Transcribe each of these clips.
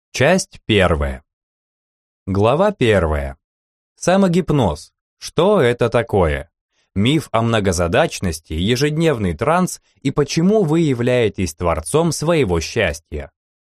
Часть первая. Глава первая. Самогипноз. Что это такое? Миф о многозадачности, ежедневный транс и почему вы являетесь творцом своего счастья.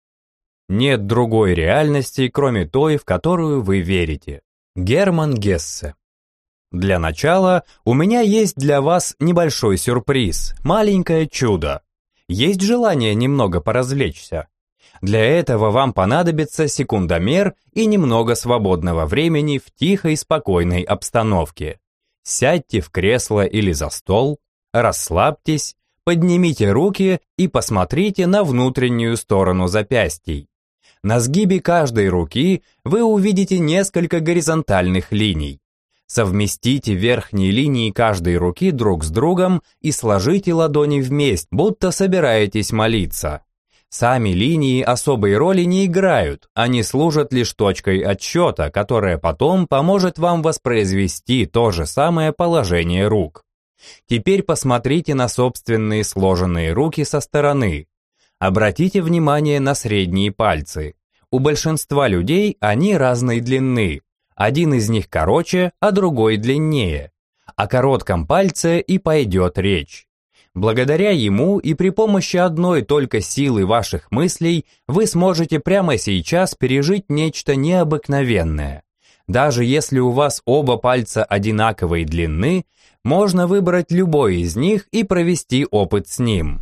Нет другой реальности, кроме той, в которую вы верите. Герман Гессе. Для начала у меня есть для вас небольшой сюрприз, маленькое чудо. Есть желание немного поразвлечься? Для этого вам понадобится секундомер и немного свободного времени в тихой, спокойной обстановке. Сядьте в кресло или за стол, расслабьтесь, поднимите руки и посмотрите на внутреннюю сторону запястий. На сгибе каждой руки вы увидите несколько горизонтальных линий. Совместите верхние линии каждой руки друг с другом и сложите ладони вместе, будто собираетесь молиться. Сами линии особой роли не играют, они служат лишь точкой отсчета, которая потом поможет вам воспроизвести то же самое положение рук. Теперь посмотрите на собственные сложенные руки со стороны. Обратите внимание на средние пальцы. У большинства людей они разной длины. Один из них короче, а другой длиннее. О коротком пальце и пойдет речь. Благодаря ему и при помощи одной только силы ваших мыслей вы сможете прямо сейчас пережить нечто необыкновенное. Даже если у вас оба пальца одинаковой длины, можно выбрать любой из них и провести опыт с ним.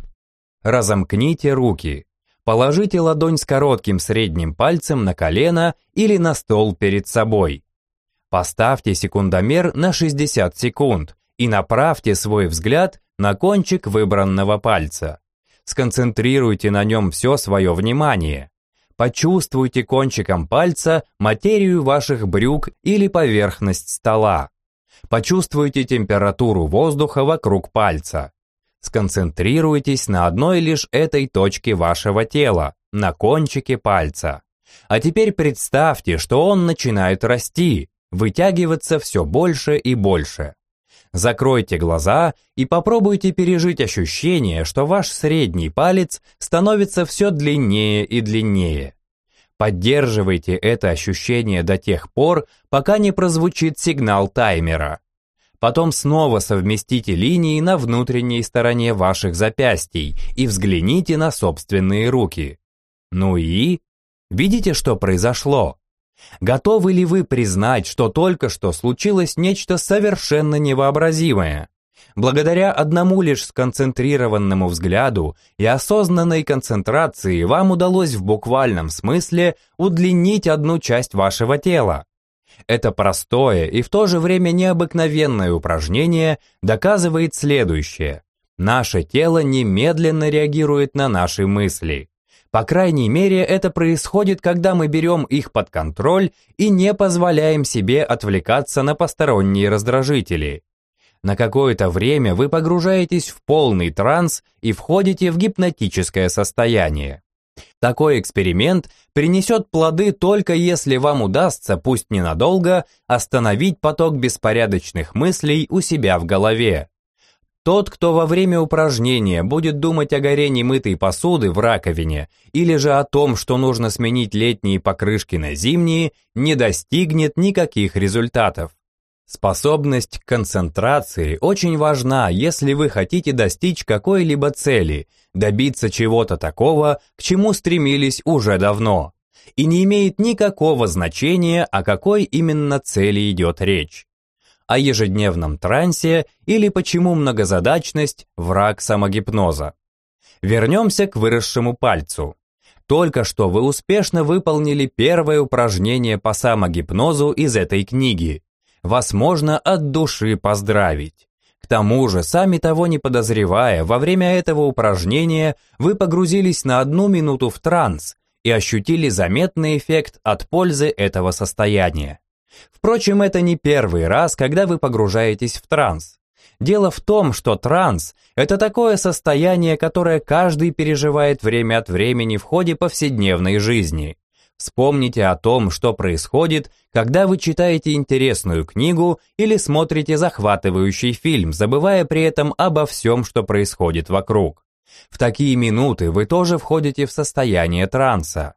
Разомкните руки. Положите ладонь с коротким средним пальцем на колено или на стол перед собой. Поставьте секундомер на 60 секунд и направьте свой взгляд на кончик выбранного пальца. Сконцентрируйте на нем все свое внимание. Почувствуйте кончиком пальца материю ваших брюк или поверхность стола. Почувствуйте температуру воздуха вокруг пальца. Сконцентрируйтесь на одной лишь этой точке вашего тела, на кончике пальца. А теперь представьте, что он начинает расти, вытягиваться все больше и больше. Закройте глаза и попробуйте пережить ощущение, что ваш средний палец становится все длиннее и длиннее. Поддерживайте это ощущение до тех пор, пока не прозвучит сигнал таймера. Потом снова совместите линии на внутренней стороне ваших запястий и взгляните на собственные руки. Ну и? Видите, что произошло? Готовы ли вы признать, что только что случилось нечто совершенно невообразимое? Благодаря одному лишь сконцентрированному взгляду и осознанной концентрации вам удалось в буквальном смысле удлинить одну часть вашего тела. Это простое и в то же время необыкновенное упражнение доказывает следующее. Наше тело немедленно реагирует на наши мысли. По крайней мере, это происходит, когда мы берем их под контроль и не позволяем себе отвлекаться на посторонние раздражители. На какое-то время вы погружаетесь в полный транс и входите в гипнотическое состояние. Такой эксперимент принесет плоды только если вам удастся, пусть ненадолго, остановить поток беспорядочных мыслей у себя в голове. Тот, кто во время упражнения будет думать о горе немытой посуды в раковине или же о том, что нужно сменить летние покрышки на зимние, не достигнет никаких результатов. Способность к концентрации очень важна, если вы хотите достичь какой-либо цели, добиться чего-то такого, к чему стремились уже давно. И не имеет никакого значения, о какой именно цели идет речь. О ежедневном трансе или почему многозадачность – враг самогипноза. Вернемся к выросшему пальцу. Только что вы успешно выполнили первое упражнение по самогипнозу из этой книги. Вас можно от души поздравить. К тому же, сами того не подозревая, во время этого упражнения вы погрузились на 1 минуту в транс и ощутили заметный эффект от пользы этого состояния. Впрочем, это не первый раз, когда вы погружаетесь в транс. Дело в том, что транс – это такое состояние, которое каждый переживает время от времени в ходе повседневной жизни. Вспомните о том, что происходит, когда вы читаете интересную книгу или смотрите захватывающий фильм, забывая при этом обо всем, что происходит вокруг. В такие минуты вы тоже входите в состояние транса.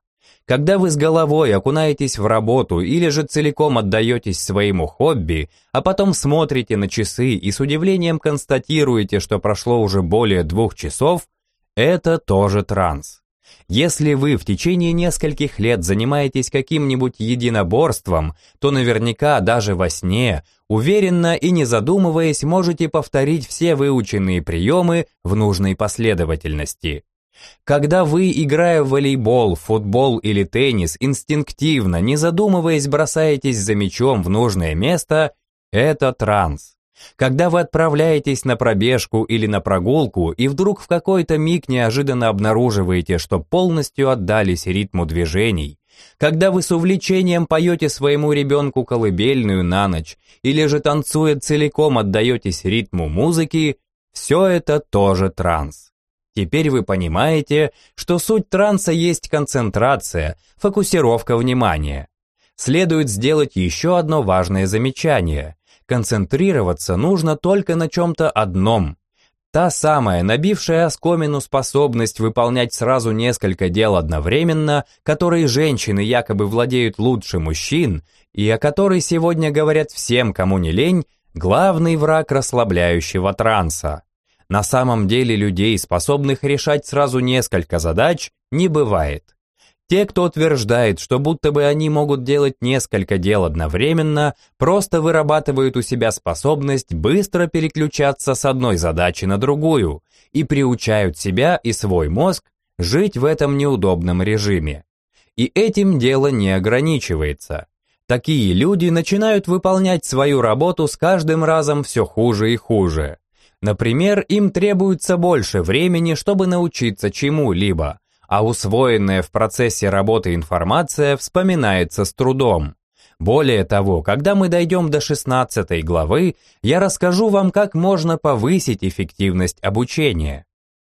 Когда вы с головой окунаетесь в работу или же целиком отдаетесь своему хобби, а потом смотрите на часы и с удивлением констатируете, что прошло уже более 2 часов, это тоже транс. Если вы в течение нескольких лет занимаетесь каким-нибудь единоборством, то наверняка даже во сне, уверенно и не задумываясь, можете повторить все выученные приемы в нужной последовательности. Когда вы, играя в волейбол, футбол или теннис, инстинктивно, не задумываясь, бросаетесь за мячом в нужное место, это транс. Когда вы отправляетесь на пробежку или на прогулку и вдруг в какой-то миг неожиданно обнаруживаете, что полностью отдались ритму движений, когда вы с увлечением поете своему ребенку колыбельную на ночь или же танцуя целиком отдаетесь ритму музыки, все это тоже транс. Теперь вы понимаете, что суть транса есть концентрация, фокусировка внимания. Следует сделать еще одно важное замечание. Концентрироваться нужно только на чем-то одном. Та самая, набившая оскомину способность выполнять сразу несколько дел одновременно, которой женщины якобы владеют лучше мужчин, и о которой сегодня говорят всем, кому не лень, главный враг расслабляющего транса. На самом деле людей, способных решать сразу несколько задач, не бывает. Те, кто утверждает, что будто бы они могут делать несколько дел одновременно, просто вырабатывают у себя способность быстро переключаться с одной задачи на другую и приучают себя и свой мозг жить в этом неудобном режиме. И этим дело не ограничивается. Такие люди начинают выполнять свою работу с каждым разом все хуже и хуже. Например, им требуется больше времени, чтобы научиться чему-либо, а усвоенная в процессе работы информация вспоминается с трудом. Более того, когда мы дойдем до 16 главы, я расскажу вам, как можно повысить эффективность обучения.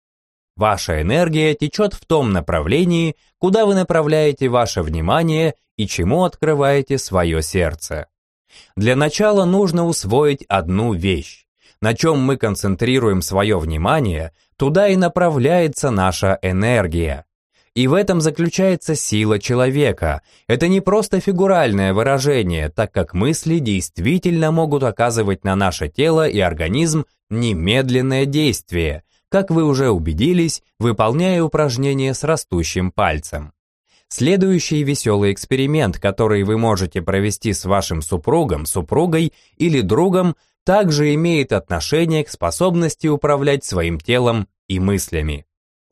Ваша энергия течет в том направлении, куда вы направляете ваше внимание и чему открываете свое сердце. Для начала нужно усвоить одну вещь. На чем мы концентрируем свое внимание, туда и направляется наша энергия. И в этом заключается сила человека. Это не просто фигуральное выражение, так как мысли действительно могут оказывать на наше тело и организм немедленное действие, как вы уже убедились, выполняя упражнение с растущим пальцем. Следующий веселый эксперимент, который вы можете провести с вашим супругом, супругой или другом, также имеет отношение к способности управлять своим телом и мыслями.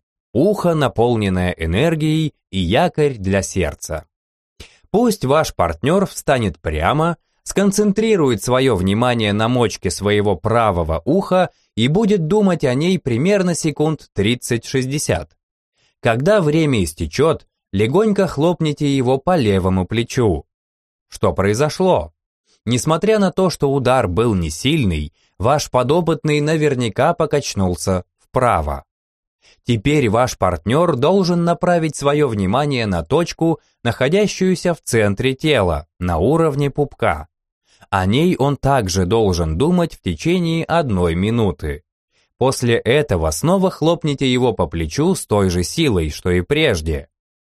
Ухо, наполненное энергией, и якорь для сердца. Пусть ваш партнер встанет прямо, сконцентрирует свое внимание на мочке своего правого уха и будет думать о ней примерно секунд 30-60. Когда время истечет, легонько хлопните его по левому плечу. Что произошло? Несмотря на то, что удар был не сильный, ваш подопытный наверняка покачнулся вправо. Теперь ваш партнер должен направить свое внимание на точку, находящуюся в центре тела, на уровне пупка. О ней он также должен думать в течение 1 минуты. После этого снова хлопните его по плечу с той же силой, что и прежде.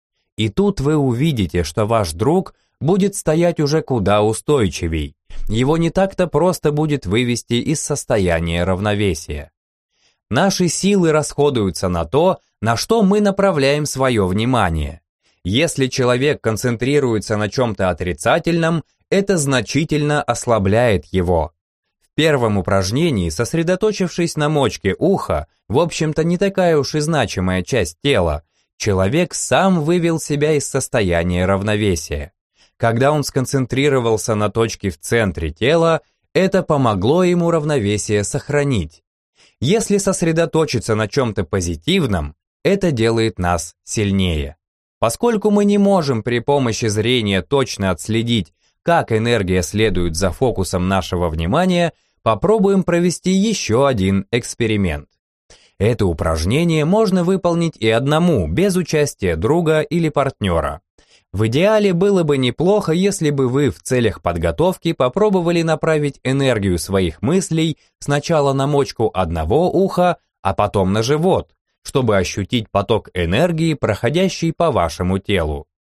И тут вы увидите, что ваш друг будет стоять уже куда устойчивей. Его не так-то просто будет вывести из состояния равновесия. Наши силы расходуются на то, на что мы направляем свое внимание. Если человек концентрируется на чем-то отрицательном, это значительно ослабляет его. В первом упражнении, сосредоточившись на мочке уха, в общем-то не такая уж и значимая часть тела, человек сам вывел себя из состояния равновесия. Когда он сконцентрировался на точке в центре тела, это помогло ему равновесие сохранить. Если сосредоточиться на чем-то позитивном, это делает нас сильнее. Поскольку мы не можем при помощи зрения точно отследить, как энергия следует за фокусом нашего внимания, попробуем провести еще один эксперимент. Это упражнение можно выполнить и одному, без участия друга или партнера. В идеале было бы неплохо, если бы вы в целях подготовки попробовали направить энергию своих мыслей сначала на мочку одного уха, а потом на живот, чтобы ощутить поток энергии, проходящий по вашему телу.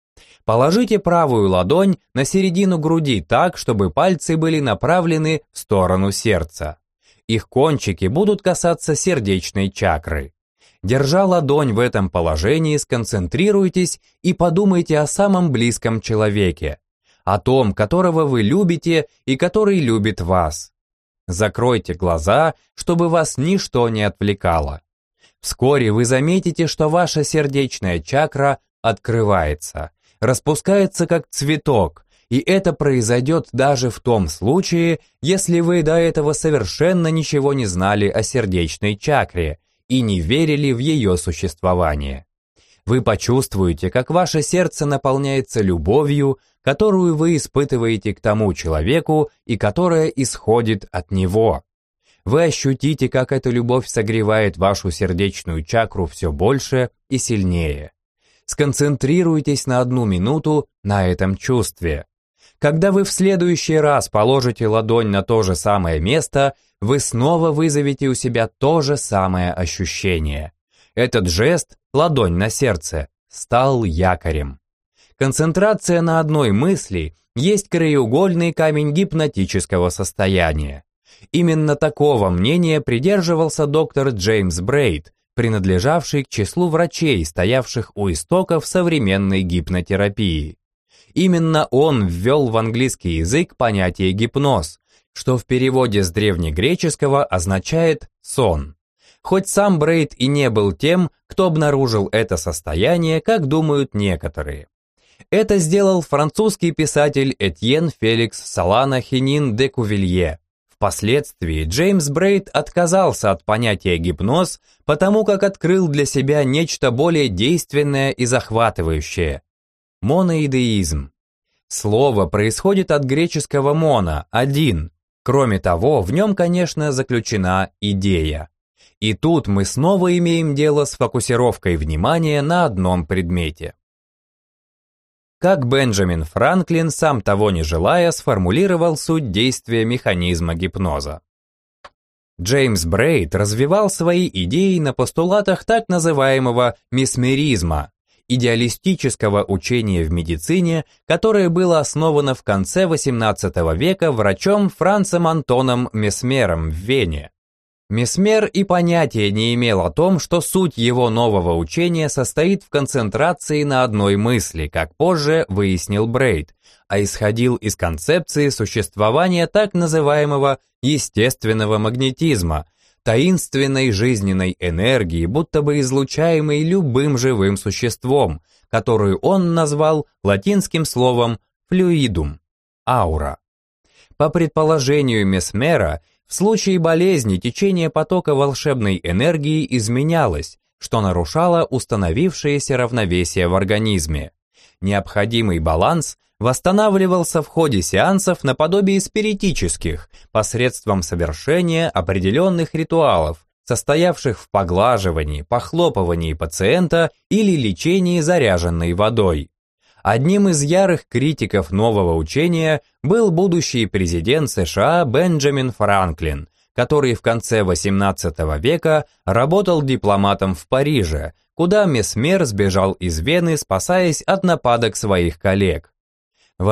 Положите правую ладонь на середину груди так, чтобы пальцы были направлены в сторону сердца. Их кончики будут касаться сердечной чакры. Держа ладонь в этом положении, сконцентрируйтесь и подумайте о самом близком человеке, о том, которого вы любите и который любит вас. Закройте глаза, чтобы вас ничто не отвлекало. Вскоре вы заметите, что ваша сердечная чакра открывается, распускается как цветок, и это произойдет даже в том случае, если вы до этого совершенно ничего не знали о сердечной чакре и не верили в ее существование. Вы почувствуете, как ваше сердце наполняется любовью, которую вы испытываете к тому человеку и которая исходит от него. Вы ощутите, как эта любовь согревает вашу сердечную чакру все больше и сильнее. Сконцентрируйтесь на 1 минуту на этом чувстве. Когда вы в следующий раз положите ладонь на то же самое место, вы снова вызовете у себя то же самое ощущение. Этот жест, ладонь на сердце, стал якорем. Концентрация на одной мысли есть краеугольный камень гипнотического состояния. Именно такого мнения придерживался доктор Джеймс Брейд, принадлежавший к числу врачей, стоявших у истоков современной гипнотерапии. Именно он ввел в английский язык понятие гипноз, что в переводе с древнегреческого означает «сон». Хоть сам Брейд и не был тем, кто обнаружил это состояние, как думают некоторые. Это сделал французский писатель Этьен Феликс Солана Хенин де Кувилье. Впоследствии Джеймс Брейд отказался от понятия гипноз, потому как открыл для себя нечто более действенное и захватывающее – моноидеизм. Слово происходит от греческого «моно» – «один». Кроме того, в нем, конечно, заключена идея. И тут мы снова имеем дело с фокусировкой внимания на одном предмете. Как Бенджамин Франклин, сам того не желая, сформулировал суть действия механизма гипноза. Джеймс Брейд развивал свои идеи на постулатах так называемого месмеризма, идеалистического учения в медицине, которое было основано в конце XVIII века врачом Францем Антоном Месмером в Вене. Месмер и понятия не имел о том, что суть его нового учения состоит в концентрации на одной мысли, как позже выяснил Брейд, а исходил из концепции существования так называемого естественного магнетизма, таинственной жизненной энергии, будто бы излучаемой любым живым существом, которую он назвал латинским словом «флюидум» – «аура». По предположению Месмера, в случае болезни течение потока волшебной энергии изменялось, что нарушало установившееся равновесие в организме. Необходимый баланс восстанавливался в ходе сеансов наподобие спиритических, посредством совершения определенных ритуалов, состоявших в поглаживании, похлопывании пациента или лечении заряженной водой. Одним из ярых критиков нового учения был будущий президент США Бенджамин Франклин, который в конце XVIII века работал дипломатом в Париже, куда Месмер сбежал из Вены, спасаясь от нападок своих коллег. В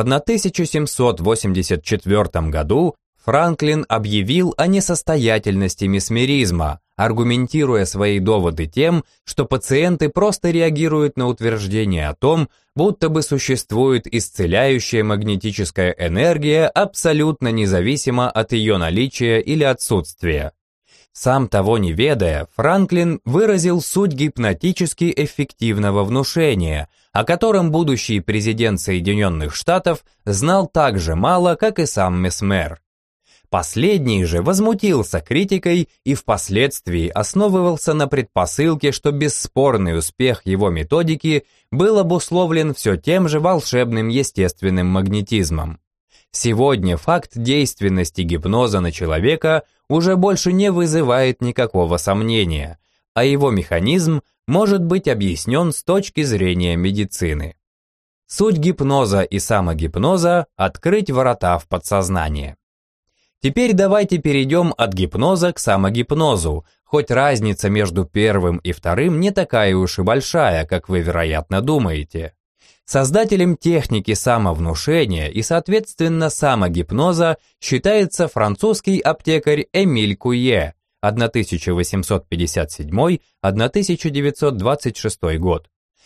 1784 году Франклин объявил о несостоятельности месмеризма, аргументируя свои доводы тем, что пациенты просто реагируют на утверждение о том, будто бы существует исцеляющая магнетическая энергия абсолютно независимо от ее наличия или отсутствия. Сам того не ведая, Франклин выразил суть гипнотически эффективного внушения, о котором будущий президент Соединенных Штатов знал так же мало, как и сам Месмер. Последний же возмутился критикой и впоследствии основывался на предпосылке, что бесспорный успех его методики был обусловлен все тем же волшебным естественным магнетизмом. Сегодня факт действенности гипноза на человека уже больше не вызывает никакого сомнения, а его механизм может быть объяснен с точки зрения медицины. Суть гипноза и самогипноза – открыть ворота в подсознание. Теперь давайте перейдем от гипноза к самогипнозу, хоть разница между первым и вторым не такая уж и большая, как вы, вероятно, думаете. Создателем техники самовнушения и, соответственно, самогипноза считается французский аптекарь Эмиль Куйе 1857-1926 год.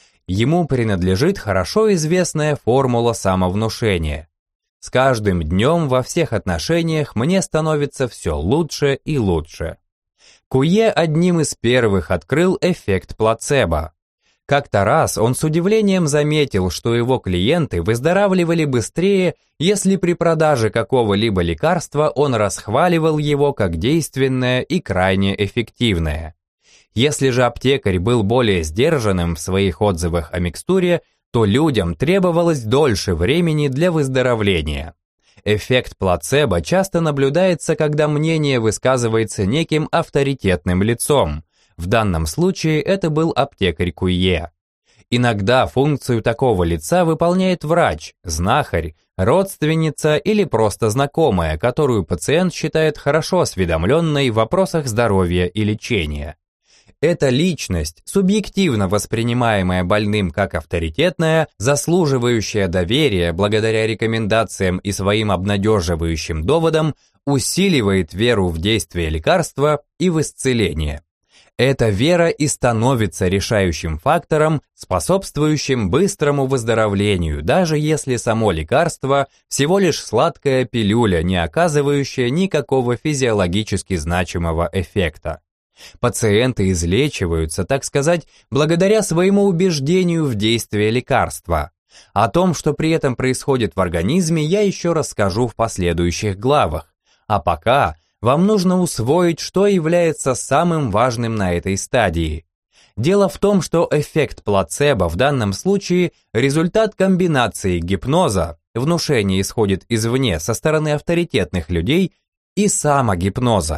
Ему принадлежит хорошо известная формула самовнушения. С каждым днем во всех отношениях мне становится все лучше и лучше. Куйе одним из первых открыл эффект плацебо. Как-то раз он с удивлением заметил, что его клиенты выздоравливали быстрее, если при продаже какого-либо лекарства он расхваливал его как действенное и крайне эффективное. Если же аптекарь был более сдержанным в своих отзывах о микстуре, то людям требовалось дольше времени для выздоровления. Эффект плацебо часто наблюдается, когда мнение высказывается неким авторитетным лицом. В данном случае это был аптекарь Куйе. Иногда функцию такого лица выполняет врач, знахарь, родственница или просто знакомая, которую пациент считает хорошо осведомленной в вопросах здоровья и лечения. Эта личность, субъективно воспринимаемая больным как авторитетная, заслуживающая доверия благодаря рекомендациям и своим обнадеживающим доводам, усиливает веру в действие лекарства и в исцеление. Эта вера и становится решающим фактором, способствующим быстрому выздоровлению, даже если само лекарство всего лишь сладкая пилюля, не оказывающая никакого физиологически значимого эффекта. Пациенты излечиваются, так сказать, благодаря своему убеждению в действии лекарства. О том, что при этом происходит в организме, я еще расскажу в последующих главах. А пока вам нужно усвоить, что является самым важным на этой стадии. Дело в том, что эффект плацебо в данном случае – результат комбинации гипноза, внушение исходит извне со стороны авторитетных людей, и самогипноза.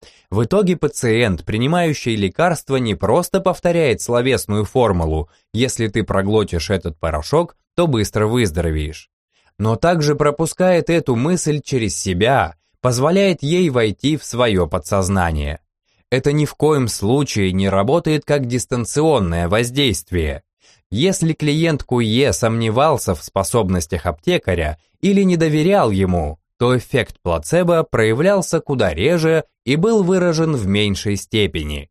В итоге пациент, принимающий лекарство, не просто повторяет словесную формулу «если ты проглотишь этот порошок, то быстро выздоровеешь», но также пропускает эту мысль через себя, позволяет ей войти в свое подсознание. Это ни в коем случае не работает как дистанционное воздействие. Если клиент Куйе сомневался в способностях аптекаря или не доверял ему, то эффект плацебо проявлялся куда реже и был выражен в меньшей степени.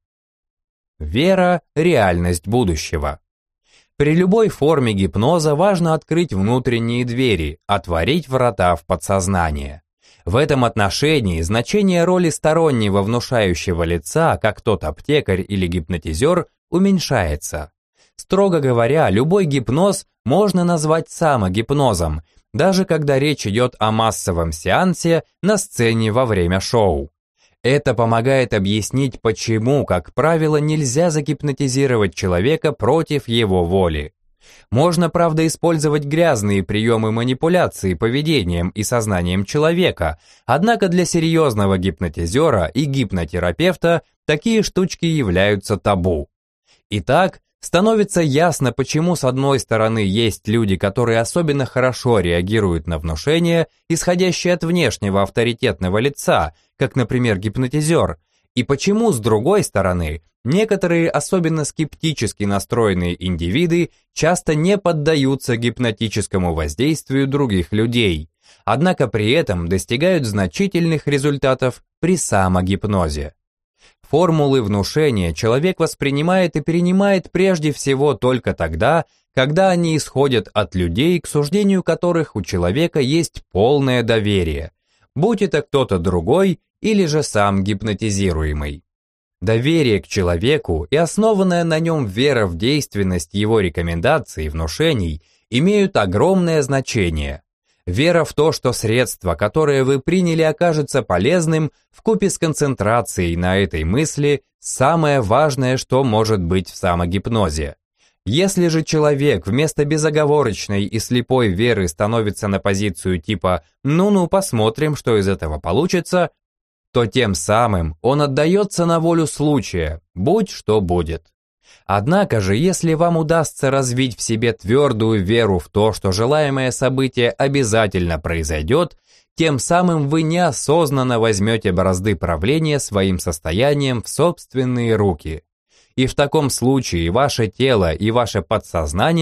Вера – реальность будущего. При любой форме гипноза важно открыть внутренние двери, отворить врата в подсознание. В этом отношении значение роли стороннего внушающего лица, как тот аптекарь или гипнотизер, уменьшается. Строго говоря, любой гипноз можно назвать самогипнозом, даже когда речь идет о массовом сеансе на сцене во время шоу. Это помогает объяснить, почему, как правило, нельзя загипнотизировать человека против его воли. Можно, правда, использовать грязные приемы манипуляции поведением и сознанием человека, однако для серьезного гипнотизера и гипнотерапевта такие штучки являются табу. Итак, становится ясно, почему с одной стороны есть люди, которые особенно хорошо реагируют на внушение, исходящее от внешнего авторитетного лица, как, например, гипнотизер, и почему, с другой стороны, некоторые особенно скептически настроенные индивиды часто не поддаются гипнотическому воздействию других людей, однако при этом достигают значительных результатов при самогипнозе. Формулы внушения человек воспринимает и перенимает прежде всего только тогда, когда они исходят от людей, к суждению которых у человека есть полное доверие, будь это кто-то другой или же сам гипнотизируемый. Доверие к человеку и основанная на нем вера в действенность его рекомендаций и внушений имеют огромное значение. Вера в то, что средство, которое вы приняли, окажется полезным, вкупе с концентрацией на этой мысли, самое важное, что может быть в самогипнозе. Если же человек вместо безоговорочной и слепой веры становится на позицию типа «ну-ну, посмотрим, что из этого получится», то тем самым он отдается на волю случая, будь что будет. Однако же, если вам удастся развить в себе твердую веру в то, что желаемое событие обязательно произойдет, тем самым вы неосознанно возьмете бразды правления своим состоянием в собственные руки. И в таком случае ваше тело и ваше подсознание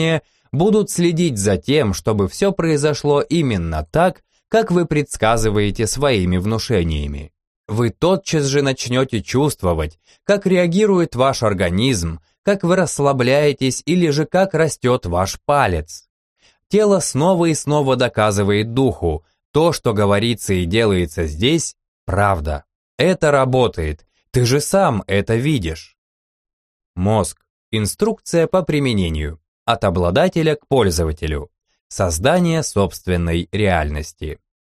будут следить за тем, чтобы все произошло именно так, как вы предсказываете своими внушениями. Вы тотчас же начнете чувствовать, как реагирует ваш организм, как вы расслабляетесь или же как растет ваш палец. Тело снова и снова доказывает духу, то, что говорится и делается здесь, правда. Это работает, ты же сам это видишь. Мозг. Инструкция по применению. От обладателя к пользователю. Создание собственной реальности.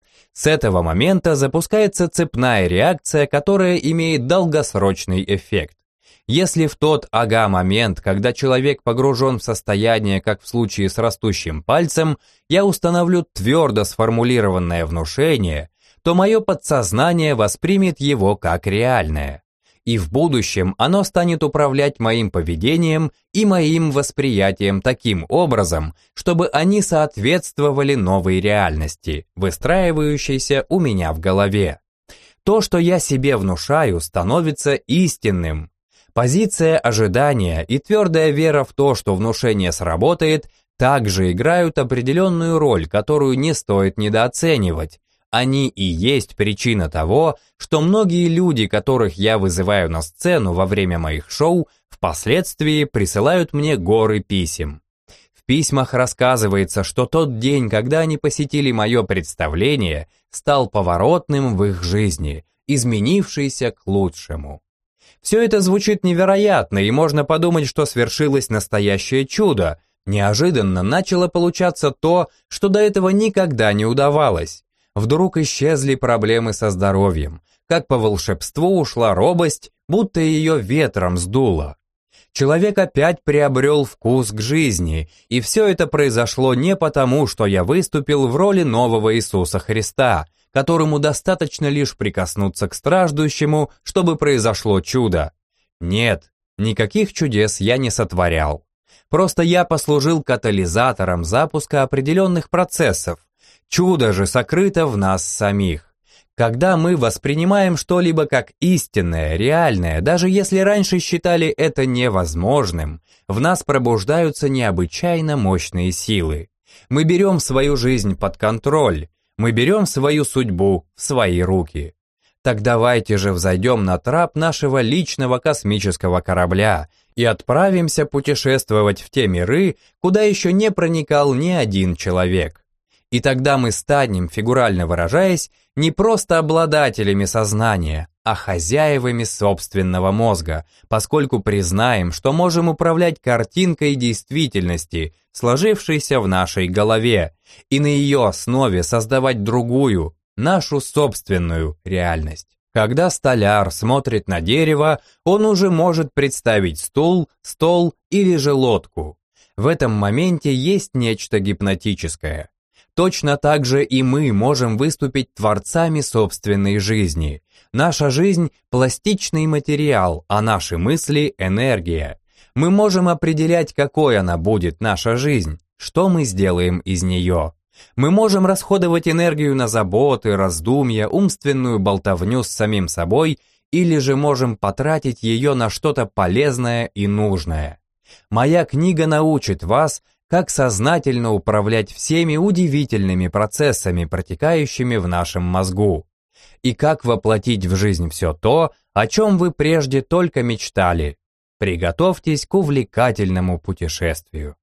С этого момента запускается цепная реакция, которая имеет долгосрочный эффект. Если в тот момент, когда человек погружен в состояние, как в случае с растущим пальцем, я установлю твердо сформулированное внушение, то мое подсознание воспримет его как реальное. И в будущем оно станет управлять моим поведением и моим восприятием таким образом, чтобы они соответствовали новой реальности, выстраивающейся у меня в голове. То, что я себе внушаю, становится истинным. Позиция ожидания и твердая вера в то, что внушение сработает, также играют определенную роль, которую не стоит недооценивать. Они и есть причина того, что многие люди, которых я вызываю на сцену во время моих шоу, впоследствии присылают мне горы писем. В письмах рассказывается, что тот день, когда они посетили мое представление, стал поворотным в их жизни, изменившийся к лучшему. Все это звучит невероятно, и можно подумать, что свершилось настоящее чудо. Неожиданно начало получаться то, что до этого никогда не удавалось. Вдруг исчезли проблемы со здоровьем. Как по волшебству ушла робость, будто ее ветром сдуло. Человек опять приобрел вкус к жизни, и все это произошло не потому, что я выступил в роли нового Иисуса Христа, которому достаточно лишь прикоснуться к страждущему, чтобы произошло чудо. Нет, никаких чудес я не сотворял. Просто я послужил катализатором запуска определенных процессов. Чудо же сокрыто в нас самих. Когда мы воспринимаем что-либо как истинное, реальное, даже если раньше считали это невозможным, в нас пробуждаются необычайно мощные силы. Мы берем свою жизнь под контроль, мы берем свою судьбу в свои руки. Так давайте же взойдем на трап нашего личного космического корабля и отправимся путешествовать в те миры, куда еще не проникал ни один человек. И тогда мы станем, фигурально выражаясь, не просто обладателями сознания, а хозяевами собственного мозга, поскольку признаем, что можем управлять картинкой действительности, сложившейся в нашей голове, и на ее основе создавать другую, нашу собственную реальность. Когда столяр смотрит на дерево, он уже может представить стул, стол или же лодку. В этом моменте есть нечто гипнотическое. Точно так же и мы можем выступить творцами собственной жизни. Наша жизнь – пластичный материал, а наши мысли – энергия. Мы можем определять, какой она будет, наша жизнь, что мы сделаем из нее. Мы можем расходовать энергию на заботы, раздумья, умственную болтовню с самим собой, или же можем потратить ее на что-то полезное и нужное. Моя книга научит вас, как сознательно управлять всеми удивительными процессами, протекающими в нашем мозгу, и как воплотить в жизнь все то, о чем вы прежде только мечтали. Приготовьтесь к увлекательному путешествию.